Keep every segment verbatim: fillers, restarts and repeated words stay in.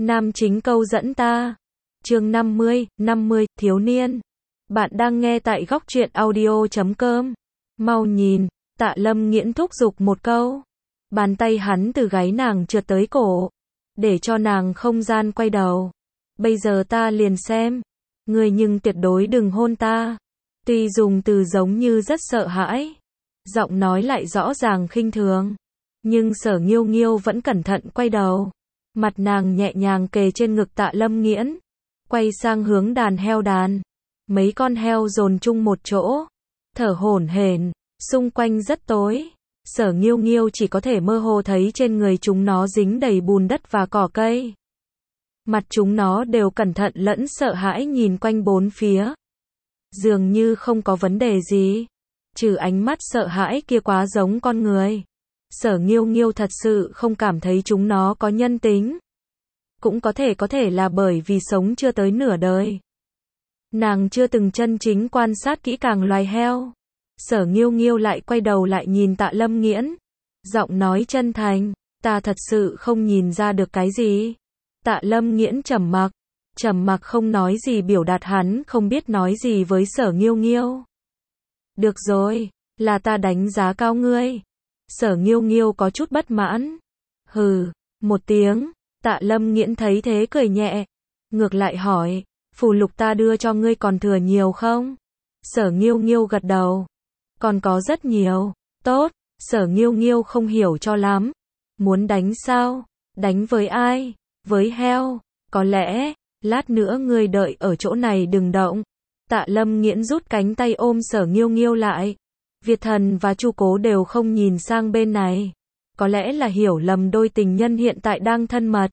Nam chính câu dẫn ta. Chương năm mươi, năm mươi, thiếu niên. Bạn đang nghe tại góc truyện audio chấm com. Mau nhìn, Tạ Lâm Nghiễn thúc giục một câu. Bàn tay hắn từ gáy nàng trượt tới cổ, để cho nàng không gian quay đầu. Bây giờ ta liền xem. Ngươi nhưng tuyệt đối đừng hôn ta. Tuy dùng từ giống như rất sợ hãi, giọng nói lại rõ ràng khinh thường. Nhưng Sở Nghiêu Nghiêu vẫn cẩn thận quay đầu. Mặt nàng nhẹ nhàng kề trên ngực Tạ Lâm Nghiễn, quay sang hướng đàn heo đàn. Mấy con heo dồn chung một chỗ, thở hổn hển, xung quanh rất tối. Sở Nghiêu Nghiêu chỉ có thể mơ hồ thấy trên người chúng nó dính đầy bùn đất và cỏ cây. Mặt chúng nó đều cẩn thận lẫn sợ hãi nhìn quanh bốn phía. Dường như không có vấn đề gì, trừ ánh mắt sợ hãi kia quá giống con người. Sở Nghiêu Nghiêu thật sự không cảm thấy chúng nó có nhân tính. Cũng có thể có thể là bởi vì sống chưa tới nửa đời. Nàng chưa từng chân chính quan sát kỹ càng loài heo. Sở Nghiêu Nghiêu lại quay đầu lại nhìn Tạ Lâm Nghiễn. Giọng nói chân thành, ta thật sự không nhìn ra được cái gì. Tạ Lâm Nghiễn trầm mặc, trầm mặc không nói gì biểu đạt hắn không biết nói gì với Sở Nghiêu Nghiêu. Được rồi, là ta đánh giá cao ngươi. Sở Nghiêu Nghiêu có chút bất mãn. Hừ, một tiếng. Tạ Lâm Nghiễn thấy thế cười nhẹ. Ngược lại hỏi, phù lục ta đưa cho ngươi còn thừa nhiều không? Sở Nghiêu Nghiêu gật đầu. Còn có rất nhiều. Tốt. Sở Nghiêu Nghiêu không hiểu cho lắm. Muốn đánh sao? Đánh với ai? Với heo. Có lẽ, lát nữa ngươi đợi ở chỗ này đừng động. Tạ Lâm Nghiễn rút cánh tay ôm Sở Nghiêu Nghiêu lại. Việt Thần và Chu Cố đều không nhìn sang bên này. Có lẽ là hiểu lầm đôi tình nhân hiện tại đang thân mật.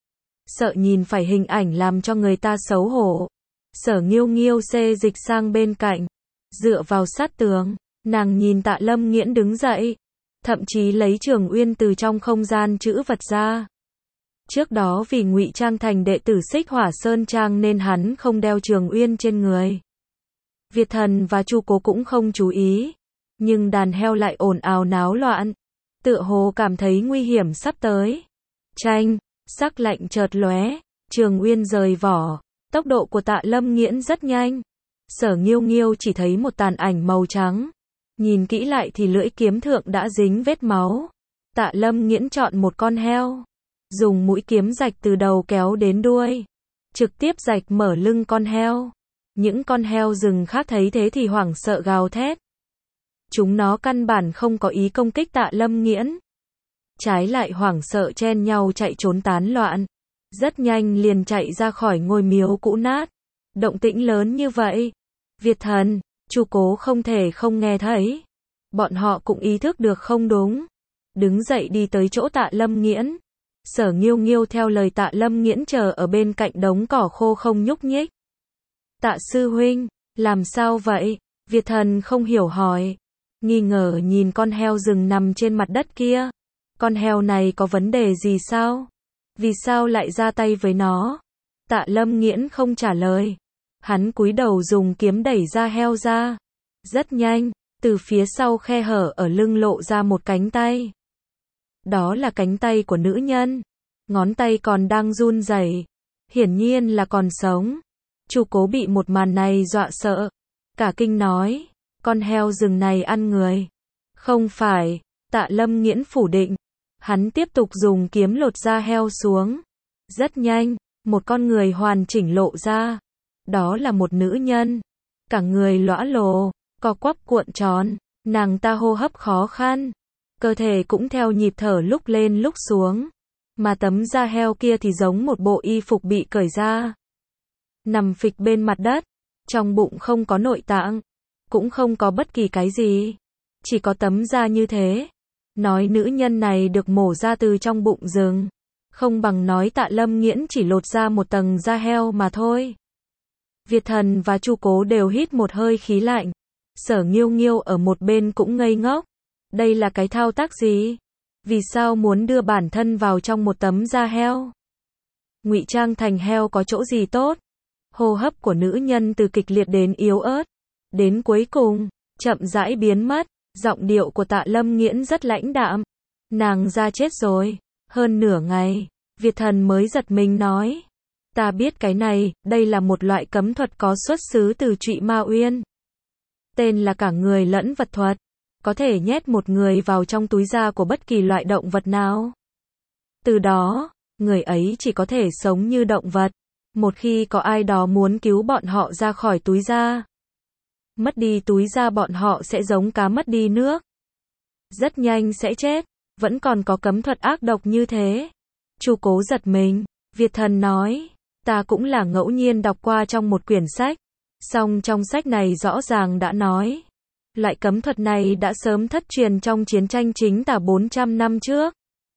Sợ nhìn phải hình ảnh làm cho người ta xấu hổ. Sở Nghiêu Nghiêu xê dịch sang bên cạnh, dựa vào sát tường. Nàng nhìn Tạ Lâm Nghiễn đứng dậy, thậm chí lấy Trường Uyên từ trong không gian trữ vật ra. Trước đó vì ngụy trang thành đệ tử Xích Hỏa Sơn Trang nên hắn không đeo Trường Uyên trên người. Việt Thần và Chu Cố cũng không chú ý. Nhưng đàn heo lại ồn ào náo loạn, tựa hồ cảm thấy nguy hiểm sắp tới. Chanh, sắc lạnh chợt lóe, Trường Uyên rời vỏ. Tốc độ của Tạ Lâm Nghiễn rất nhanh. Sở Nghiêu Nghiêu chỉ thấy một tàn ảnh màu trắng. Nhìn kỹ lại thì lưỡi kiếm thượng đã dính vết máu. Tạ Lâm Nghiễn chọn một con heo, dùng mũi kiếm rạch từ đầu kéo đến đuôi, trực tiếp rạch mở lưng con heo. Những con heo rừng khác thấy thế thì hoảng sợ gào thét. Chúng nó căn bản không có ý công kích Tạ Lâm Nghiễn, trái lại hoảng sợ chen nhau chạy trốn tán loạn. Rất nhanh liền chạy ra khỏi ngôi miếu cũ nát. Động tĩnh lớn như vậy, Việt Thần, Chu Cố không thể không nghe thấy. Bọn họ cũng ý thức được không đúng, đứng dậy đi tới chỗ Tạ Lâm Nghiễn. Sở Nghiêu Nghiêu theo lời Tạ Lâm Nghiễn chờ ở bên cạnh đống cỏ khô không nhúc nhích. Tạ sư huynh, làm sao vậy? Việt Thần không hiểu hỏi. Nghi ngờ nhìn con heo rừng nằm trên mặt đất kia. Con heo này có vấn đề gì sao? Vì sao lại ra tay với nó? Tạ Lâm Nghiễn không trả lời. Hắn cúi đầu dùng kiếm đẩy da heo ra. Rất nhanh, từ phía sau khe hở ở lưng lộ ra một cánh tay. Đó là cánh tay của nữ nhân. Ngón tay còn đang run rẩy, hiển nhiên là còn sống. Chu Cố bị một màn này dọa sợ, cả kinh nói, con heo rừng này ăn người. Không phải. Tạ Lâm Nghiễn phủ định. Hắn tiếp tục dùng kiếm lột da heo xuống. Rất nhanh, một con người hoàn chỉnh lộ ra. Đó là một nữ nhân, cả người lõa lồ, co quắp cuộn tròn. Nàng ta hô hấp khó khăn, cơ thể cũng theo nhịp thở lúc lên lúc xuống. Mà tấm da heo kia thì giống một bộ y phục bị cởi ra, nằm phịch bên mặt đất. Trong bụng không có nội tạng, cũng không có bất kỳ cái gì, chỉ có tấm da như thế. Nói nữ nhân này được mổ ra từ trong bụng rừng, không bằng nói Tạ Lâm Nghiễn chỉ lột ra một tầng da heo mà thôi. Việt Thần và Chu Cố đều hít một hơi khí lạnh. Sở Nghiêu Nghiêu ở một bên cũng ngây ngốc. Đây là cái thao tác gì? Vì sao muốn đưa bản thân vào trong một tấm da heo? Ngụy trang thành heo có chỗ gì tốt? Hô hấp của nữ nhân từ kịch liệt đến yếu ớt, đến cuối cùng chậm rãi biến mất. Giọng điệu của Tạ Lâm Nghiễn rất lãnh đạm. Nàng ra chết rồi. Hơn nửa ngày, Việt thần mới giật mình nói. Ta biết cái này, đây là một loại cấm thuật có xuất xứ từ Trụy Ma Uyên. Tên là cả người lẫn vật thuật. Có thể nhét một người vào trong túi da của bất kỳ loại động vật nào. Từ đó, người ấy chỉ có thể sống như động vật. Một khi có ai đó muốn cứu bọn họ ra khỏi túi da, mất đi túi da bọn họ sẽ giống cá mất đi nước. Rất nhanh sẽ chết. Vẫn còn có cấm thuật ác độc như thế. Chu Cố giật mình. Việt thần nói. Ta cũng là ngẫu nhiên đọc qua trong một quyển sách. Song trong sách này rõ ràng đã nói. Loại cấm thuật này đã sớm thất truyền trong chiến tranh chính tả bốn trăm năm trước.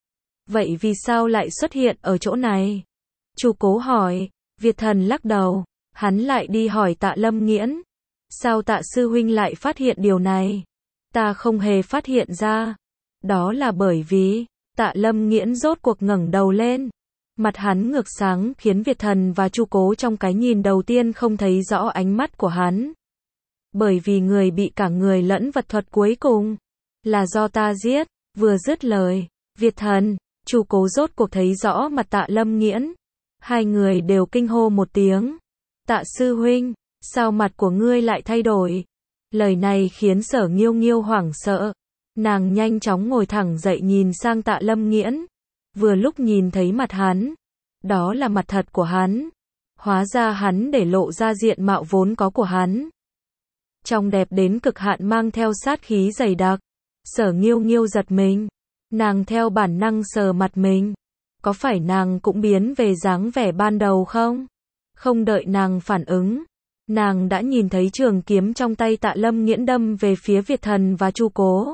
Vậy vì sao lại xuất hiện ở chỗ này? Chu Cố hỏi. Việt thần lắc đầu. Hắn lại đi hỏi Tạ Lâm Nghiễn. Sao Tạ sư huynh lại phát hiện điều này? Ta không hề phát hiện ra. Đó là bởi vì, Tạ Lâm Nghiễn rốt cuộc ngẩng đầu lên. Mặt hắn ngược sáng khiến Việt thần và Chu Cố trong cái nhìn đầu tiên không thấy rõ ánh mắt của hắn. Bởi vì người bị cả người lẫn vật thuật cuối cùng, là do ta giết. Vừa dứt lời, Việt thần, Chu Cố rốt cuộc thấy rõ mặt Tạ Lâm Nghiễn. Hai người đều kinh hô một tiếng. Tạ sư huynh, sao mặt của ngươi lại thay đổi? Lời này khiến Sở Nghiêu Nghiêu hoảng sợ. Nàng nhanh chóng ngồi thẳng dậy nhìn sang Tạ Lâm Nghiễn. Vừa lúc nhìn thấy mặt hắn. Đó là mặt thật của hắn. Hóa ra hắn để lộ ra diện mạo vốn có của hắn. Trông đẹp đến cực hạn mang theo sát khí dày đặc. Sở Nghiêu Nghiêu giật mình. Nàng theo bản năng sờ mặt mình. Có phải nàng cũng biến về dáng vẻ ban đầu không? Không đợi nàng phản ứng. Nàng đã nhìn thấy trường kiếm trong tay Tạ Lâm Nghiễn đâm về phía Việt thần và Chu Cố.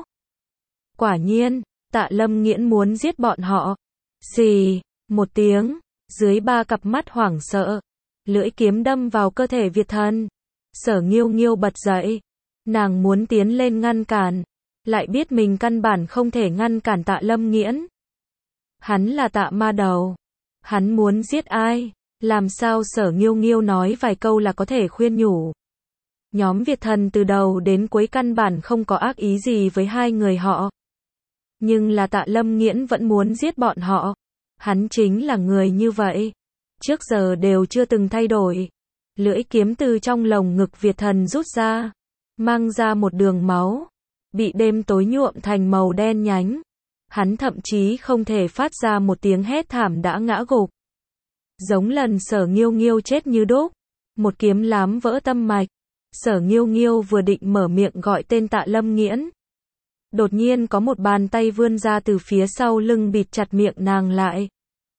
Quả nhiên, Tạ Lâm Nghiễn muốn giết bọn họ. Xì, một tiếng, dưới ba cặp mắt hoảng sợ, lưỡi kiếm đâm vào cơ thể Việt thần. Sở Nghiêu Nghiêu bật dậy. Nàng muốn tiến lên ngăn cản, lại biết mình căn bản không thể ngăn cản Tạ Lâm Nghiễn. Hắn là Tạ Ma Đầu. Hắn muốn giết ai? Làm sao Sở Nghiêu Nghiêu nói vài câu là có thể khuyên nhủ. Nhóm Việt thần từ đầu đến cuối căn bản không có ác ý gì với hai người họ. Nhưng là Tạ Lâm Nghiễn vẫn muốn giết bọn họ. Hắn chính là người như vậy. Trước giờ đều chưa từng thay đổi. Lưỡi kiếm từ trong lồng ngực Việt thần rút ra. Mang ra một đường máu. Bị đêm tối nhuộm thành màu đen nhánh. Hắn thậm chí không thể phát ra một tiếng hét thảm đã ngã gục. Giống lần Sở Nghiêu Nghiêu chết như đúc. Một kiếm lám vỡ tâm mạch. Sở Nghiêu Nghiêu vừa định mở miệng gọi tên Tạ Lâm Nghiễn. Đột nhiên có một bàn tay vươn ra từ phía sau lưng bịt chặt miệng nàng lại.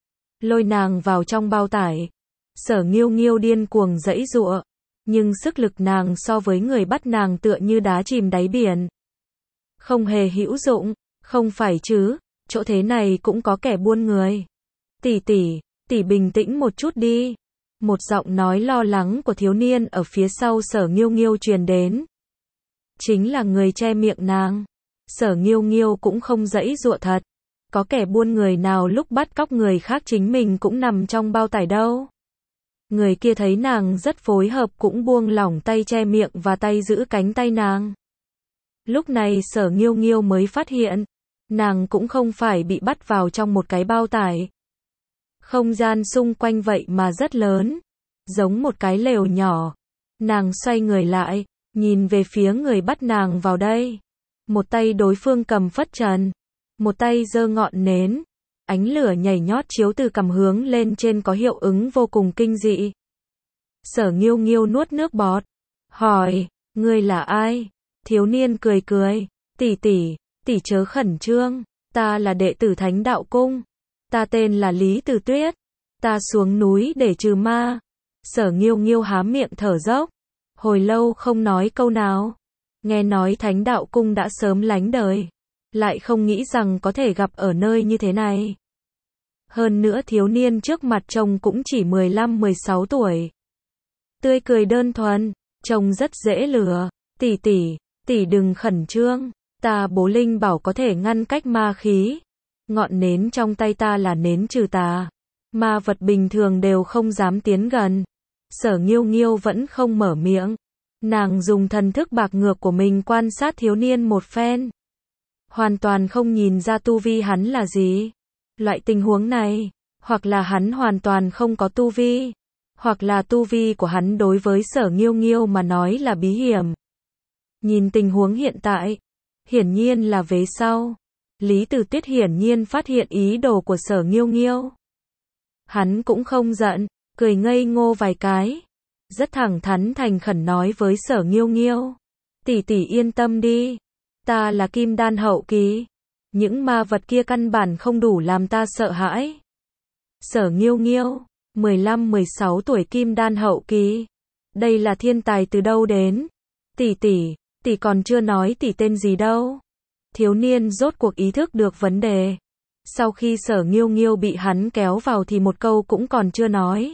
Lôi nàng vào trong bao tải. Sở Nghiêu Nghiêu điên cuồng giãy giụa. Nhưng sức lực nàng so với người bắt nàng tựa như đá chìm đáy biển. Không hề hữu dụng. Không phải chứ, chỗ thế này cũng có kẻ buôn người. Tỷ tỷ, tỷ bình tĩnh một chút đi. Một giọng nói lo lắng của thiếu niên ở phía sau Sở Nghiêu Nghiêu truyền đến. Chính là người che miệng nàng. Sở Nghiêu Nghiêu cũng không giãy giụa thật. Có kẻ buôn người nào lúc bắt cóc người khác chính mình cũng nằm trong bao tải đâu. Người kia thấy nàng rất phối hợp cũng buông lỏng tay che miệng và tay giữ cánh tay nàng. Lúc này Sở Nghiêu Nghiêu mới phát hiện, nàng cũng không phải bị bắt vào trong một cái bao tải. Không gian xung quanh vậy mà rất lớn, giống một cái lều nhỏ. Nàng xoay người lại, nhìn về phía người bắt nàng vào đây. Một tay đối phương cầm phất trần, một tay giơ ngọn nến. Ánh lửa nhảy nhót chiếu từ cằm hướng lên trên có hiệu ứng vô cùng kinh dị. Sở Nghiêu Nghiêu nuốt nước bọt, hỏi, ngươi là ai? Thiếu niên cười cười, tỷ tỷ, tỷ chớ khẩn trương, ta là đệ tử Thánh Đạo Cung. Ta tên là Lý Từ Tuyết. Ta xuống núi để trừ ma. Sở Nghiêu Nghiêu há miệng thở dốc. Hồi lâu không nói câu nào. Nghe nói Thánh Đạo Cung đã sớm lánh đời. Lại không nghĩ rằng có thể gặp ở nơi như thế này. Hơn nữa thiếu niên trước mặt trông cũng chỉ mười lăm mười sáu tuổi. Tươi cười đơn thuần, trông rất dễ lừa. Tỷ tỷ, tỷ đừng khẩn trương. Ta bố linh bảo có thể ngăn cách ma khí. Ngọn nến trong tay ta là nến trừ tà. Ma vật bình thường đều không dám tiến gần. Sở Nghiêu Nghiêu vẫn không mở miệng. Nàng dùng thần thức bạc ngược của mình quan sát thiếu niên một phen. Hoàn toàn không nhìn ra tu vi hắn là gì. Loại tình huống này, hoặc là hắn hoàn toàn không có tu vi, hoặc là tu vi của hắn đối với Sở Nghiêu Nghiêu mà nói là bí hiểm. Nhìn tình huống hiện tại, hiển nhiên là vế sau. Lý Tử Tuyết hiển nhiên phát hiện ý đồ của Sở Nghiêu Nghiêu. Hắn cũng không giận, cười ngây ngô vài cái, rất thẳng thắn thành khẩn nói với Sở Nghiêu Nghiêu, tỷ tỷ yên tâm đi, ta là kim đan hậu kỳ, những ma vật kia căn bản không đủ làm ta sợ hãi. Sở Nghiêu Nghiêu, mười lăm mười sáu tuổi kim đan hậu kỳ, đây là thiên tài từ đâu đến? Tỷ tỷ, tỷ còn chưa nói tỷ tên gì đâu. Thiếu niên rốt cuộc ý thức được vấn đề. Sau khi Sở Nghiêu Nghiêu bị hắn kéo vào thì một câu cũng còn chưa nói.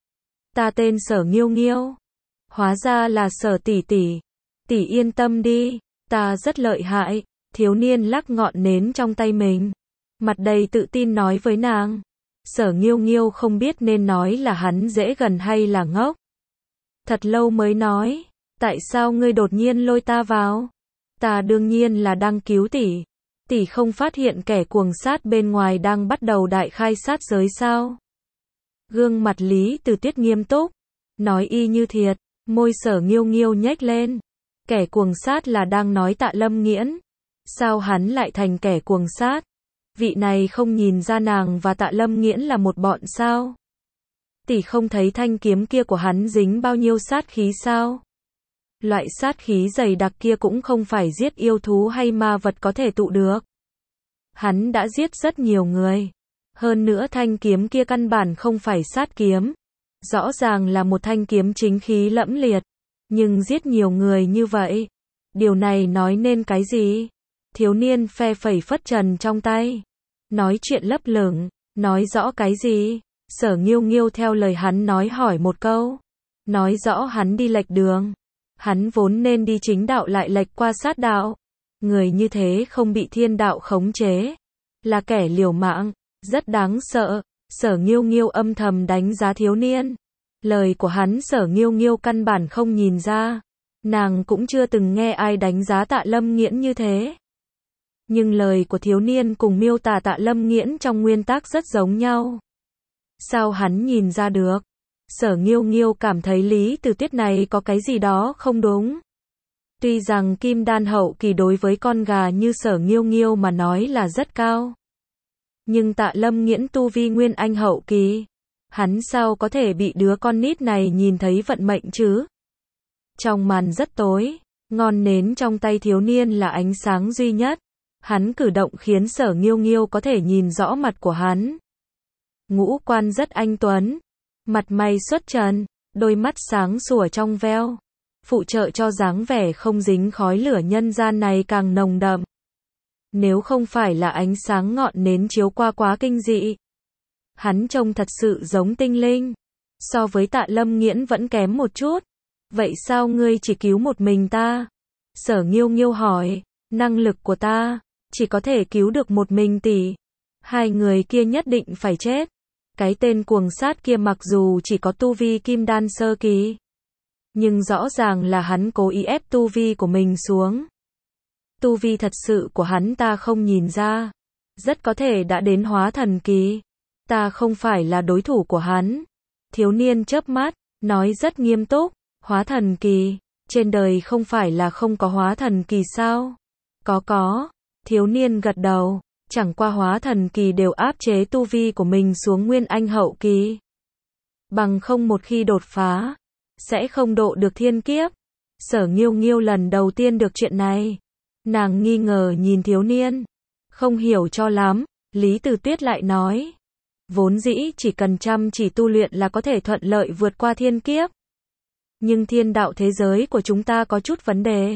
Ta tên Sở Nghiêu Nghiêu. Hóa ra là Sở tỷ tỷ. Tỷ yên tâm đi, ta rất lợi hại. Thiếu niên lắc ngọn nến trong tay mình, mặt đầy tự tin nói với nàng. Sở Nghiêu Nghiêu không biết nên nói là hắn dễ gần hay là ngốc. Thật lâu mới nói, tại sao ngươi đột nhiên lôi ta vào? Ta đương nhiên là đang cứu tỷ. Tỷ không phát hiện kẻ cuồng sát bên ngoài đang bắt đầu đại khai sát giới sao? Gương mặt Lý Tử Tuyết nghiêm túc, nói y như thiệt, môi Sở Nghiêu Nghiêu nhếch lên. Kẻ cuồng sát là đang nói Tạ Lâm Nghiễn. Sao hắn lại thành kẻ cuồng sát? Vị này không nhìn ra nàng và Tạ Lâm Nghiễn là một bọn sao? Tỷ không thấy thanh kiếm kia của hắn dính bao nhiêu sát khí sao? Loại sát khí dày đặc kia cũng không phải giết yêu thú hay ma vật có thể tụ được. Hắn đã giết rất nhiều người. Hơn nữa thanh kiếm kia căn bản không phải sát kiếm. Rõ ràng là một thanh kiếm chính khí lẫm liệt. Nhưng giết nhiều người như vậy. Điều này nói nên cái gì? Thiếu niên phe phẩy phất trần trong tay. Nói chuyện lấp lửng. Nói rõ cái gì? Sở Nghiêu Nghiêu theo lời hắn nói hỏi một câu. Nói rõ hắn đi lệch đường. Hắn vốn nên đi chính đạo lại lệch qua sát đạo. Người như thế không bị thiên đạo khống chế. Là kẻ liều mạng. Rất đáng sợ. Sở Nghiêu Nghiêu âm thầm đánh giá thiếu niên. Lời của hắn Sở Nghiêu Nghiêu căn bản không nhìn ra. Nàng cũng chưa từng nghe ai đánh giá Tạ Lâm Nghiễn như thế. Nhưng lời của thiếu niên cùng miêu tả Tạ Lâm Nghiễn trong nguyên tắc rất giống nhau. Sao hắn nhìn ra được? Sở Nghiêu Nghiêu cảm thấy Lý Tử Tuyết này có cái gì đó không đúng. Tuy rằng kim đan hậu kỳ đối với con gà như Sở Nghiêu Nghiêu mà nói là rất cao. Nhưng Tạ Lâm Nghiễn tu vi nguyên anh hậu kỳ. Hắn sao có thể bị đứa con nít này nhìn thấy vận mệnh chứ? Trong màn rất tối, ngọn nến trong tay thiếu niên là ánh sáng duy nhất. Hắn cử động khiến Sở Nghiêu Nghiêu có thể nhìn rõ mặt của hắn. Ngũ quan rất anh tuấn, mặt mày xuất trần, đôi mắt sáng sủa trong veo, phụ trợ cho dáng vẻ không dính khói lửa nhân gian này càng nồng đậm. Nếu không phải là ánh sáng ngọn nến chiếu qua quá kinh dị, hắn trông thật sự giống tinh linh. So với Tạ Lâm Nghiễn vẫn kém một chút. Vậy sao ngươi chỉ cứu một mình ta? Sở Nghiêu Nghiêu hỏi, năng lực của ta chỉ có thể cứu được một mình tỷ. Hai người kia nhất định phải chết. Cái tên cuồng sát kia mặc dù chỉ có tu vi kim đan sơ kỳ, nhưng rõ ràng là hắn cố ý ép tu vi của mình xuống. Tu vi thật sự của hắn ta không nhìn ra. Rất có thể đã đến hóa thần kỳ. Ta không phải là đối thủ của hắn. Thiếu niên chớp mắt, nói rất nghiêm túc. Hóa thần kỳ, trên đời không phải là không có hóa thần kỳ sao? Có có. Thiếu niên gật đầu, chẳng qua hóa thần kỳ đều áp chế tu vi của mình xuống nguyên anh hậu kỳ. Bằng không một khi đột phá, sẽ không độ được thiên kiếp. Sở Nghiêu Nghiêu lần đầu tiên được chuyện này. Nàng nghi ngờ nhìn thiếu niên. Không hiểu cho lắm, Lý Tử Tuyết lại nói. Vốn dĩ chỉ cần chăm chỉ tu luyện là có thể thuận lợi vượt qua thiên kiếp. Nhưng thiên đạo thế giới của chúng ta có chút vấn đề.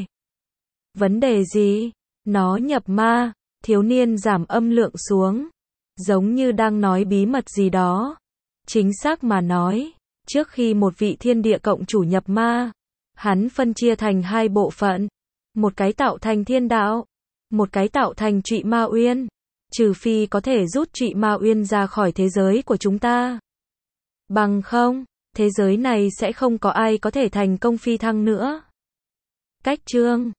Vấn đề gì? Nó nhập ma. Thiếu niên giảm âm lượng xuống. Giống như đang nói bí mật gì đó. Chính xác mà nói, trước khi một vị thiên địa cộng chủ nhập ma, hắn phân chia thành hai bộ phận. Một cái tạo thành thiên đạo, một cái tạo thành Trụy Ma Uyên. Trừ phi có thể rút Trụy Ma Uyên ra khỏi thế giới của chúng ta. Bằng không, thế giới này sẽ không có ai có thể thành công phi thăng nữa. Cách chương